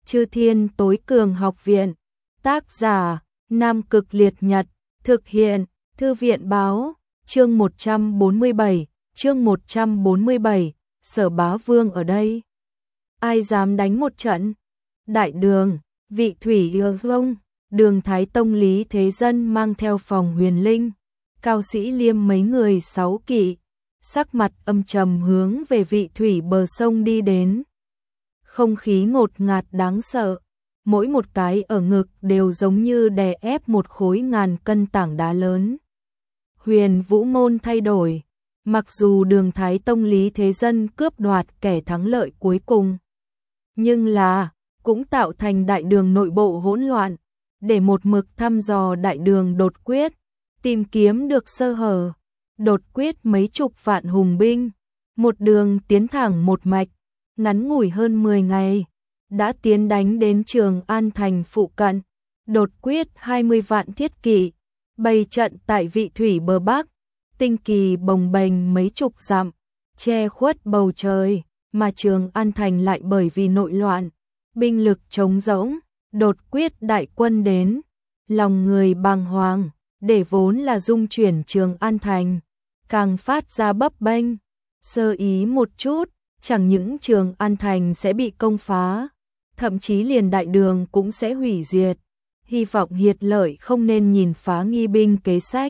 Chư Thiên Tối Cường Học Viện. Tác giả Nam Cực Liệt Nhật. Thực hiện Thư viện Báo. Chương 147. Chương 147. Sở Bá Vương ở đây. Ai dám đánh một trận? Đại đường, Vị Thủy Yêu Vông, Đường Thái Tông Lý Thế Dân mang theo Phòng Huyền Linh, Cao Sĩ Liêm mấy người 6 kỵ, sắc mặt âm trầm hướng về Vị Thủy bờ sông đi đến. Không khí ngột ngạt đáng sợ, mỗi một cái ở ngực đều giống như đè ép một khối ngàn cân tảng đá lớn. Huyền Vũ Môn thay đổi, mặc dù Đường Thái Tông Lý Thế Dân cướp đoạt kẻ thắng lợi cuối cùng, nhưng là cũng tạo thành đại đường nội bộ hỗn loạn, để một mực thăm dò đại đường đột quyết, tìm kiếm được sơ hở, đột quyết mấy chục vạn hùng binh, một đường tiến thẳng một mạch, ngắn ngủi hơn 10 ngày, đã tiến đánh đến Trường An thành phụ cận, đột quyết 20 vạn thiết kỵ, bày trận tại Vị Thủy bờ bắc, tinh kỳ bồng bềnh mấy chục dặm, che khuất bầu trời, mà Trường An thành lại bởi vì nội loạn, binh lực trống rỗng, đột quyết đại quân đến, lòng người bàng hoàng, để vốn là dung chuyển Trường An thành, càng phát ra bấp bênh, sơ ý một chút, chẳng những Trường An thành sẽ bị công phá, thậm chí liền đại đường cũng sẽ hủy diệt, hy vọng Hiệt Lợi không nên nhìn phá nghi binh kế sách.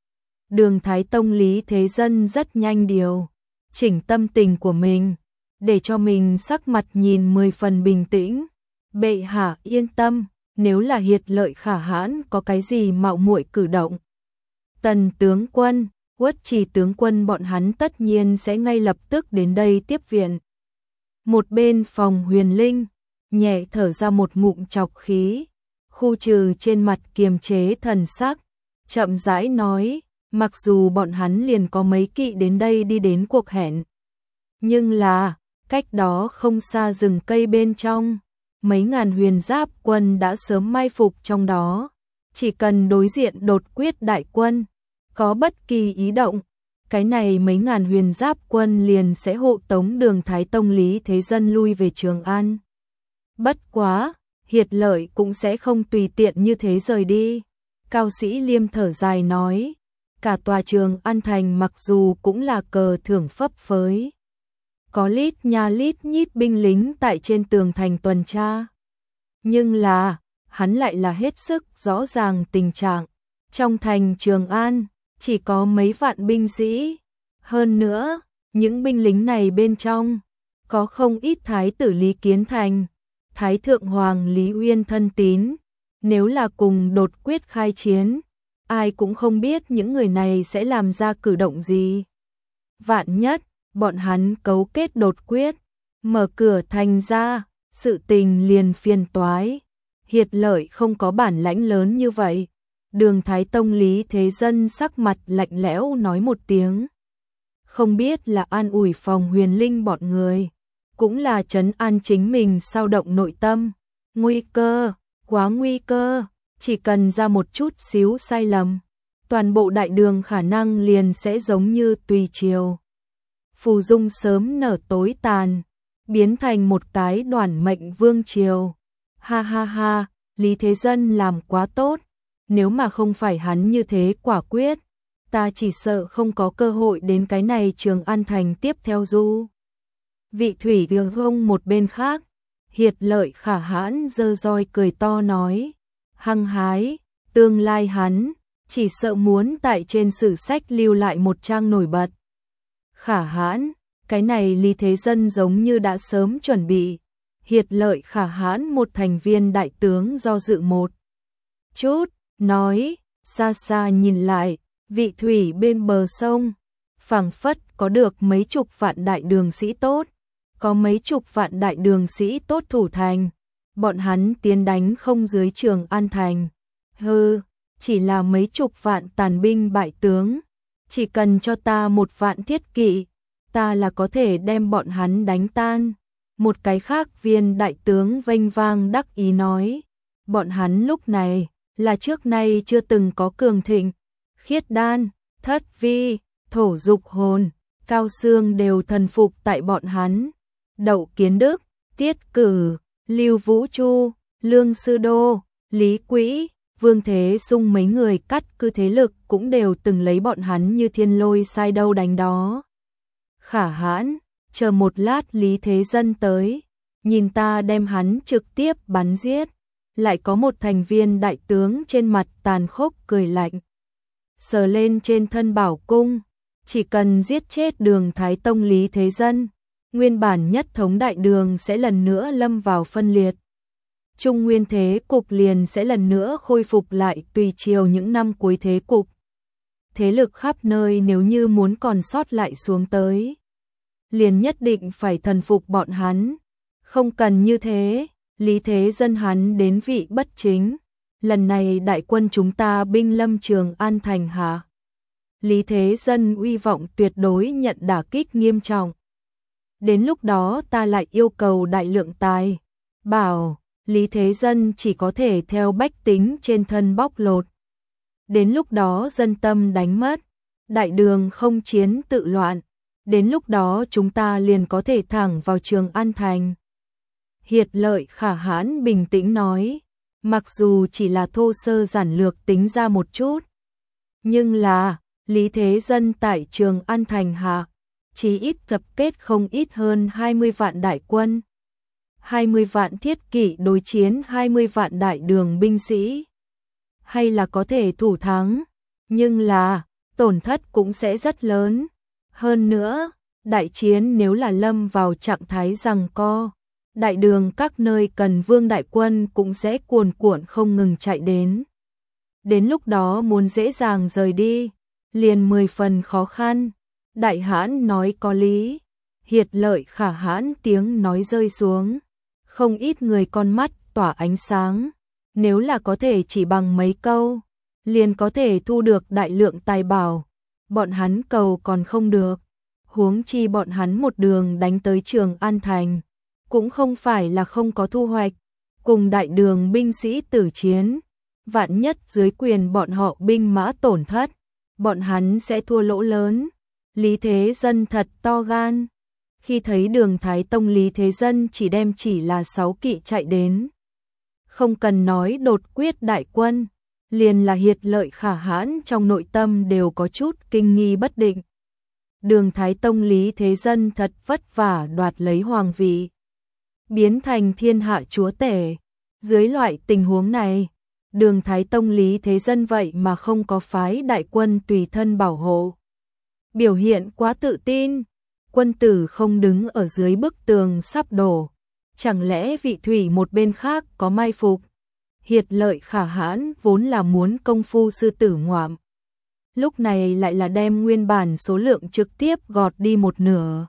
Đường Thái Tông Lý Thế Dân rất nhanh điều chỉnh tâm tình của mình, để cho mình sắc mặt nhìn 10 phần bình tĩnh. Bệ hạ yên tâm, nếu là Hiệt Lợi khả hãn có cái gì mạo muội cử động, Tần tướng quân, Uất Trì tướng quân bọn hắn tất nhiên sẽ ngay lập tức đến đây tiếp viện. Một bên Phòng Huyền Linh nhẹ thở ra một ngụm trọc khí, khu trừ trên mặt kiềm chế thần sắc, chậm rãi nói, mặc dù bọn hắn liền có mấy kỵ đến đây đi đến cuộc hẹn, nhưng là cách đó không xa rừng cây bên trong, mấy ngàn huyền giáp quân đã sớm mai phục trong đó, chỉ cần đối diện đột quyết đại quân, có bất kỳ ý động, cái này mấy ngàn huyền giáp quân liền sẽ hộ tống Đường Thái Tông Lý Thế Dân lui về Trường An. Bất quá, Hiệt Lợi cũng sẽ không tùy tiện như thế rời đi. Cao Sĩ Liêm thở dài nói, cả tòa Trường An thành mặc dù cũng là cờ thưởng phấp phới, có lít nha lít nhít binh lính tại trên tường thành tuần tra, nhưng là hắn lại là hết sức rõ ràng tình trạng, trong thành Trường An chỉ có mấy vạn binh sĩ, hơn nữa, những binh lính này bên trong có không ít thái tử Lý Kiến Thành, Thái thượng hoàng Lý Uyên thân tín, nếu là cùng đột quyết khai chiến, ai cũng không biết những người này sẽ làm ra cử động gì. Vạn nhất, bọn hắn cấu kết đột quyết, mở cửa thành ra, sự tình liền phiền toái. Hiệt Lợi không có bản lãnh lớn như vậy. Đường Thái Tông Lý Thế Dân sắc mặt lạnh lẽo nói một tiếng. Không biết là an ủi Phòng Huyền Linh bọn người, cũng là trấn an chính mình sao động nội tâm. Nguy cơ, quá nguy cơ, chỉ cần ra một chút xíu sai lầm, toàn bộ đại đường khả năng liền sẽ giống như tùy chiều. Phù dung sớm nở tối tàn, biến thành một cái đoản mệnh vương triều. Ha ha ha, Lý Thế Dân làm quá tốt, nếu mà không phải hắn như thế quả quyết, ta chỉ sợ không có cơ hội đến cái này Trường An thành tiếp theo du. Vị Thủy Đường Vông một bên khác, Hiệt Lợi khả hãn giơ roi cười to nói, hăng hái, tương lai hắn, chỉ sợ muốn tại trên sử sách lưu lại một trang nổi bật. Khả hãn, cái này Lý Thế Dân giống như đã sớm chuẩn bị. Hiệt Lợi khả hãn một thành viên đại tướng do dự một chút, nói, xa xa nhìn lại, Vị Thủy bên bờ sông, phảng phất có được mấy chục vạn đại đường sĩ tốt, có mấy chục vạn đại đường sĩ tốt thủ thành, bọn hắn tiến đánh không dưới Trường An thành. Hừ, chỉ là mấy chục vạn tàn binh bại tướng, chỉ cần cho ta một vạn thiết kỵ, ta là có thể đem bọn hắn đánh tan. Một cái khác viên đại tướng vênh vang đắc ý nói, bọn hắn lúc này là trước nay chưa từng có cường thịnh, khiết đan, thất vi, thổ dục hồn, cao xương đều thần phục tại bọn hắn. Đậu Kiến Đức, Tiết Cử, Lưu Vũ Chu, Lương Sư Đô, Lý Quỹ, Vương Thế Sung mấy người cắt cư thế lực cũng đều từng lấy bọn hắn như thiên lôi sai đâu đánh đó. Khả hãn, chờ một lát Lý Thế Dân tới, nhìn ta đem hắn trực tiếp bắn giết. Lại có một thành viên đại tướng trên mặt tàn khốc cười lạnh. Sờ lên trên thân bảo cung, chỉ cần giết chết Đường Thái Tông Lý Thế Dân, nguyên bản nhất thống đại đường sẽ lần nữa lâm vào phân liệt. Trung nguyên thế cục liền sẽ lần nữa khôi phục lại tùy chiều những năm cuối thế cục. Thế lực khắp nơi nếu như muốn còn sót lại xuống tới, liền nhất định phải thần phục bọn hắn. Không cần như thế, Lý Thế Dân hắn đến vị bất chính. Lần này đại quân chúng ta binh lâm Trường An thành hả? Lý Thế Dân uy vọng tuyệt đối nhận đả kích nghiêm trọng. Đến lúc đó ta lại yêu cầu đại lượng tài. Bảo, Lý Thế Dân chỉ có thể theo bách tính trên thân bóc lột. Đến lúc đó dân tâm đánh mất, đại đường không chiến tự loạn. Đến lúc đó chúng ta liền có thể thẳng vào Trường An thành. Hiệt Lợi Khả Hãn bình tĩnh nói, mặc dù chỉ là thô sơ giản lược tính ra một chút, nhưng là Lý Thế Dân tại Trường An thành hạ, chỉ ít tập kết không ít hơn 20 vạn đại quân, 20 vạn thiết kỵ đối chiến 20 vạn đại đường binh sĩ. Hay là có thể thủ thắng, nhưng là tổn thất cũng sẽ rất lớn. Hơn nữa, đại chiến nếu là lâm vào trạng thái giằng co, đại đường các nơi cần vương đại quân cũng sẽ cuồn cuộn không ngừng chạy đến. Đến lúc đó muốn dễ dàng rời đi, liền 10 phần khó khăn. Đại hãn nói có lý. Hiệt Lợi Khả Hãn tiếng nói rơi xuống, không ít người con mắt tỏa ánh sáng. Nếu là có thể chỉ bằng mấy câu, liền có thể thu được đại lượng tài bảo, bọn hắn cầu còn không được. Huống chi bọn hắn một đường đánh tới Trường An thành, cũng không phải là không có thu hoạch. Cùng đại đường binh sĩ tử chiến, vạn nhất dưới quyền bọn họ binh mã tổn thất, bọn hắn sẽ thua lỗ lớn. Lý Thế Dân thật to gan. Khi thấy Đường Thái Tông Lý Thế Dân chỉ là 6 kỵ chạy đến, không cần nói đột quyết đại quân, liền là Hiệt Lợi Khả Hãn trong nội tâm đều có chút kinh nghi bất định. Đường Thái Tông Lý Thế Dân thật vất vả đoạt lấy hoàng vị, biến thành thiên hạ chúa tể. Dưới loại tình huống này, Đường Thái Tông Lý Thế Dân vậy mà không có phái đại quân tùy thân bảo hộ. Biểu hiện quá tự tin, quân tử không đứng ở dưới bức tường sắp đổ. Chẳng lẽ vị thủy một bên khác có mai phục? Hiệt Lợi Khả Hãn vốn là muốn công phu sư tử ngoạm, lúc này lại là đem nguyên bản số lượng trực tiếp gọt đi một nửa.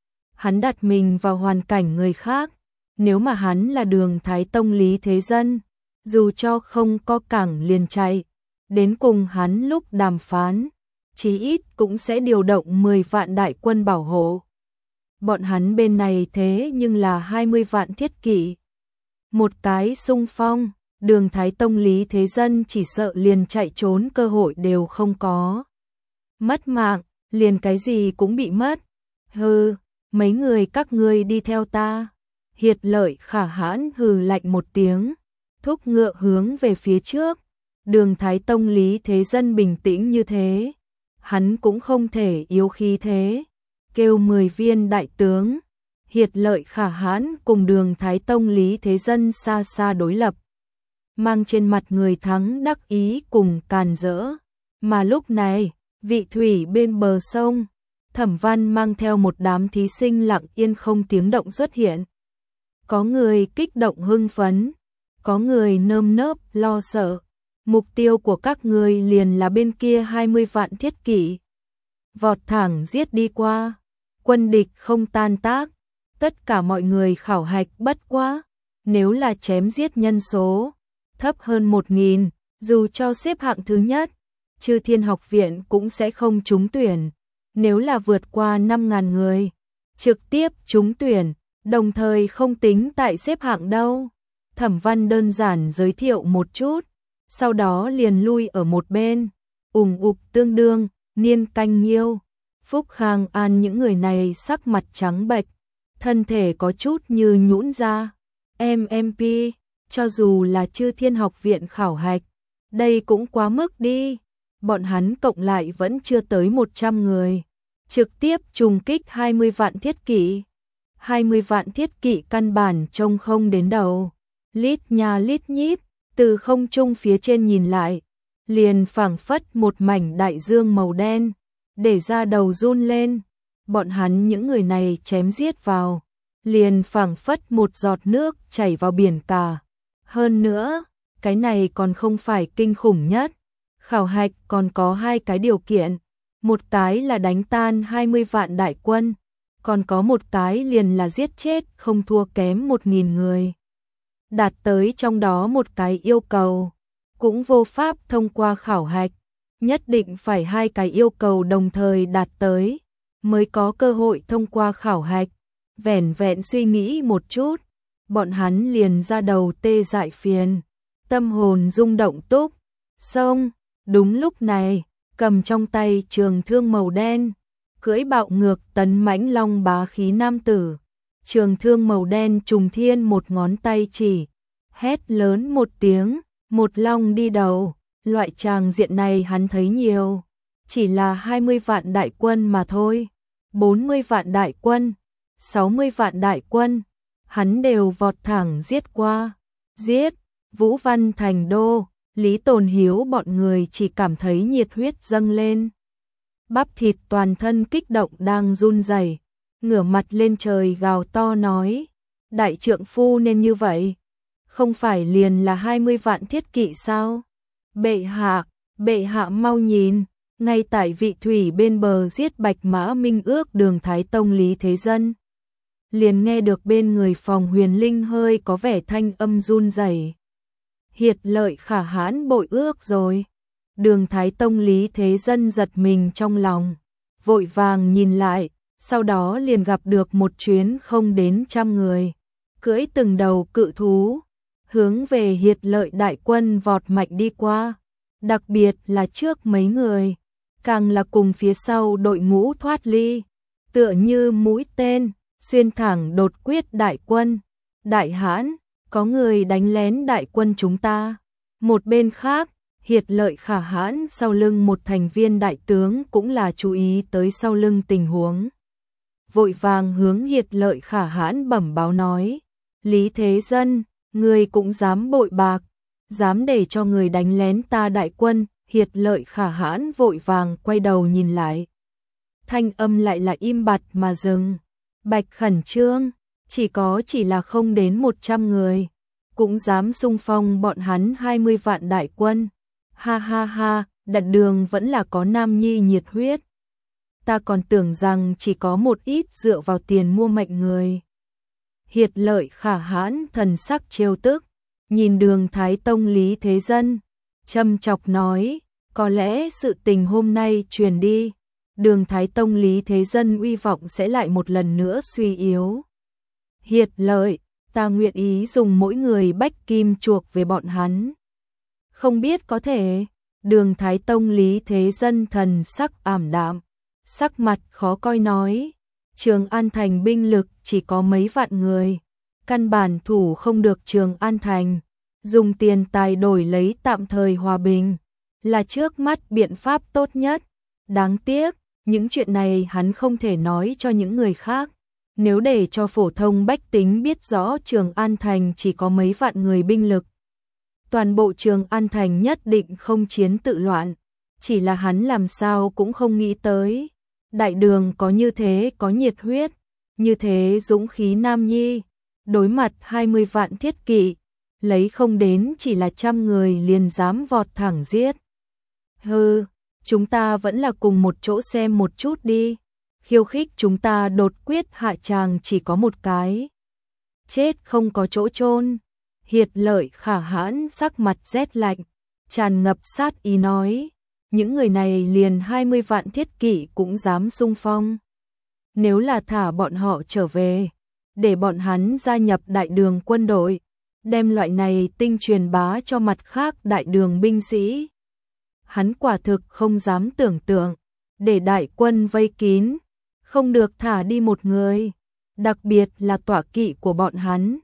Hắn đặt mình vào hoàn cảnh người khác, nếu mà hắn là Đường Thái Tông Lý Thế Dân, dù cho không có cẳng liền chạy, đến cùng hắn lúc đàm phán, chí ít cũng sẽ điều động 10 vạn đại quân bảo hộ. Bọn hắn bên này thế nhưng là 20 vạn thiết kỵ. Một cái xung phong, Đường Thái Tông Lý Thế Dân chỉ sợ liền chạy trốn cơ hội đều không có. Mất mạng, liền cái gì cũng bị mất. Hừ, mấy người các ngươi đi theo ta. Hiệt Lợi Khả Hãn hừ lạnh một tiếng, thúc ngựa hướng về phía trước. Đường Thái Tông Lý Thế Dân bình tĩnh như thế, hắn cũng không thể yếu khí thế. Kêu 10 viên đại tướng, Hiệt Lợi Khả Hãn cùng Đường Thái Tông Lý Thế Dân xa xa đối lập, mang trên mặt người thắng đắc ý cùng càn rỡ. Mà lúc này, vị thủy bên bờ sông, Thẩm Văn mang theo một đám thí sinh lặng yên không tiếng động xuất hiện. Có người kích động hưng phấn, có người nơm nớp lo sợ. Mục tiêu của các người liền là bên kia 20 vạn thiết kỵ. Vọt thẳng giết đi qua, quân địch không tan tác. Tất cả mọi người khảo hạch bất quá, nếu là chém giết nhân số thấp hơn 1000, dù cho xếp hạng thứ nhất, Chư Thiên Học Viện cũng sẽ không trúng tuyển. Nếu là vượt qua 5000 người, trực tiếp trúng tuyển, đồng thời không tính tại xếp hạng đâu. Thẩm Văn đơn giản giới thiệu một chút, sau đó liền lui ở một bên. Tương đương, Niên Canh Nhiêu, Phúc Khang An những người này sắc mặt trắng bệch, thân thể có chút như nhũn ra. MMP, cho dù là Chư Thiên Học viện khảo hạch, đây cũng quá mức đi. Bọn hắn cộng lại vẫn chưa tới 100 người, trực tiếp trùng kích 20 vạn thiết kỵ. 20 vạn thiết kỵ căn bản trông không đến đầu. Lít nha lít nhít, từ không trung phía trên nhìn lại, liền phảng phất một mảnh đại dương màu đen, để ra đầu run lên. Bọn hắn những người này chém giết vào, liền phảng phất một giọt nước chảy vào biển cả. Hơn nữa, cái này còn không phải kinh khủng nhất. Khảo hạch còn có hai cái điều kiện, một cái là đánh tan 20 vạn đại quân, còn có một cái liền là giết chết không thua kém 1.000 người. Đạt tới trong đó một cái yêu cầu, cũng vô pháp thông qua khảo hạch, nhất định phải hai cái yêu cầu đồng thời đạt tới, mới có cơ hội thông qua khảo hạch. Vẻn vẹn suy nghĩ một chút, bọn hắn liền ra đầu tê dại phiền, tâm hồn rung động túc, xong. Đúng lúc này, cầm trong tay trường thương màu đen, cưỡi bạo ngược tấn mãnh long bá khí nam tử. Trường thương màu đen trùng thiên một ngón tay chỉ, hét lớn một tiếng, một long đi đầu. Loại tràng diện này hắn thấy nhiều, chỉ là 20 vạn đại quân mà thôi. 40 vạn đại quân, 60 vạn đại quân, hắn đều vọt thẳng giết qua. Giết, Vũ Văn Thành Đô, Lý Tồn Hiếu bọn người chỉ cảm thấy nhiệt huyết dâng lên. Bắp thịt toàn thân kích động đang run rẩy, ngửa mặt lên trời gào to nói, đại trượng phu nên như vậy, không phải liền là 20 vạn thiết kỵ sao? Bệ hạ mau nhìn, ngay tại vị thủy bên bờ giết Bạch Mã Minh Ước Đường Thái Tông Lý Thế Dân. Liền nghe được bên người Phòng Huyền Linh hơi có vẻ thanh âm run rẩy. Hiệt Lợi khả hãn bội ước rồi. Đường Thái Tông Lý Thế Dân giật mình trong lòng, vội vàng nhìn lại, sau đó liền gặp được một chuyến không đến 100 người, cưỡi từng đầu cự thú, hướng về Hiệt Lợi đại quân vọt mạnh đi qua. Đặc biệt là trước mấy người, càng là cùng phía sau đội ngũ thoát ly, tựa như mũi tên, xuyên thẳng đột quyết đại quân. Đại hãn, có người đánh lén đại quân chúng ta. Một bên khác, Hiệt Lợi khả hãn sau lưng một thành viên đại tướng cũng là chú ý tới sau lưng tình huống. Vội vàng hướng Hiệt Lợi khả hãn bẩm báo nói, Lý Thế Dân, người cũng dám bội bạc, dám để cho người đánh lén ta đại quân. Hiệt Lợi khả hãn vội vàng quay đầu nhìn lại, thanh âm lại là im bặt mà dừng. Bạch khẩn trương, chỉ là không đến 100 người, cũng dám xung phong bọn hắn 20 vạn đại quân. Ha ha ha, đặt đường vẫn là có nam nhi nhiệt huyết. Ta còn tưởng rằng chỉ có một ít dựa vào tiền mua mệnh người. Hiệt Lợi khả hãn thần sắc trêu tức, nhìn Đường Thái Tông Lý Thế Dân, châm chọc nói, có lẽ sự tình hôm nay truyền đi, Đường Thái Tông Lý Thế Dân uy vọng sẽ lại một lần nữa suy yếu. Hiệt Lợi, ta nguyện ý dùng mỗi người bách kim chuộc về bọn hắn. Không biết có thể. Đường Thái Tông Lý Thế Dân thần sắc ảm đạm, sắc mặt khó coi nói, Trường An Thành binh lực chỉ có mấy vạn người, căn bản thủ không được Trường An Thành, dùng tiền tài đổi lấy tạm thời hòa bình, là trước mắt biện pháp tốt nhất. Đáng tiếc, những chuyện này hắn không thể nói cho những người khác. Nếu để cho phổ thông bách tính biết rõ Trường An Thành chỉ có mấy vạn người binh lực, toàn bộ Trường An Thành nhất định không chiến tự loạn. Chỉ là hắn làm sao cũng không nghĩ tới, đại đường có như thế có nhiệt huyết, như thế dũng khí nam nhi, đối mặt 20 vạn thiết kỵ, lấy không đến chỉ là 100 người liền dám vọt thẳng giết. Hừ, chúng ta vẫn là cùng một chỗ xem một chút đi. Khiêu khích chúng ta đột quyết hạ tràng chỉ có một cái, chết không có chỗ chôn. Hiệt Lợi khả hãn sắc mặt rét lạnh, tràn ngập sát ý nói, những người này liền 20 vạn thiết kỵ cũng dám xung phong. Nếu là thả bọn họ trở về, để bọn hắn gia nhập đại đường quân đội, đem loại này tinh truyền bá cho mặt khác đại đường binh sĩ. Hắn quả thực không dám tưởng tượng, để đại quân vây kín, không được thả đi một người, đặc biệt là tọa kỵ của bọn hắn,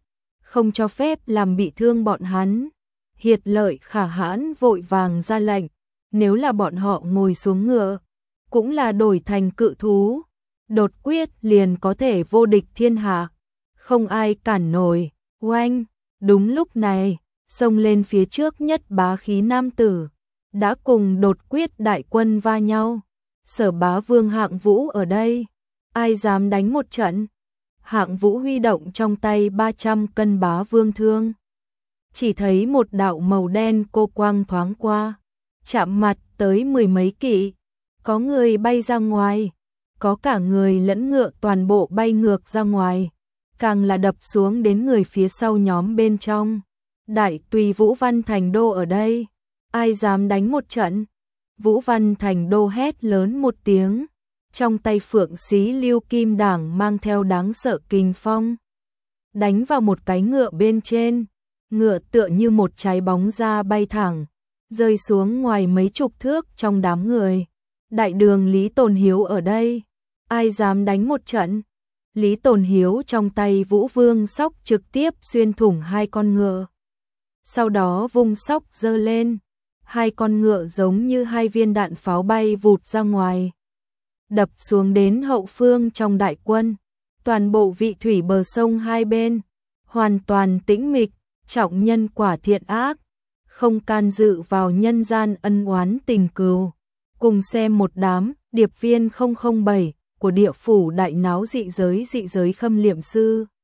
không cho phép làm bị thương bọn hắn. Hiệt Lợi Khả hãn vội vàng ra lệnh, nếu là bọn họ ngồi xuống ngựa, cũng là đổi thành cự thú, đột quyết liền có thể vô địch thiên hạ, không ai cản nổi. Oanh, đúng lúc này, xông lên phía trước nhất bá khí nam tử, đã cùng đột quyết đại quân va nhau. Sở Bá Vương Hạng Vũ ở đây, ai dám đánh một trận? Hạng Vũ huy động trong tay 300 cân Bá Vương thương. Chỉ thấy một đạo màu đen cô quang thoáng qua, chạm mặt tới mười mấy kỵ, có người bay ra ngoài, có cả người lẫn ngựa toàn bộ bay ngược ra ngoài, càng là đập xuống đến người phía sau nhóm bên trong. Đại tùy Vũ Văn Thành Đô ở đây, ai dám đánh một trận? Vũ Văn Thành Đô hét lớn một tiếng, trong tay phượng xí lưu kim đảng mang theo đáng sợ kình phong, đánh vào một cái ngựa bên trên, ngựa tựa như một trái bóng ra bay thẳng, rơi xuống ngoài mấy chục thước trong đám người. Đại đường Lý Tồn Hiếu ở đây, ai dám đánh một trận? Lý Tồn Hiếu trong tay Vũ Vương sóc trực tiếp xuyên thủng hai con ngựa. Sau đó vung sóc giơ lên, hai con ngựa giống như hai viên đạn pháo bay vụt ra ngoài, đập xuống đến hậu phương trong đại quân. Toàn bộ vị thủy bờ sông hai bên hoàn toàn tĩnh mịch, trọng nhân quả thiện ác, không can dự vào nhân gian ân oán tình cừu. Cùng xem một đám điệp viên 007 của địa phủ đại náo dị giới Khâm Liệm Sư.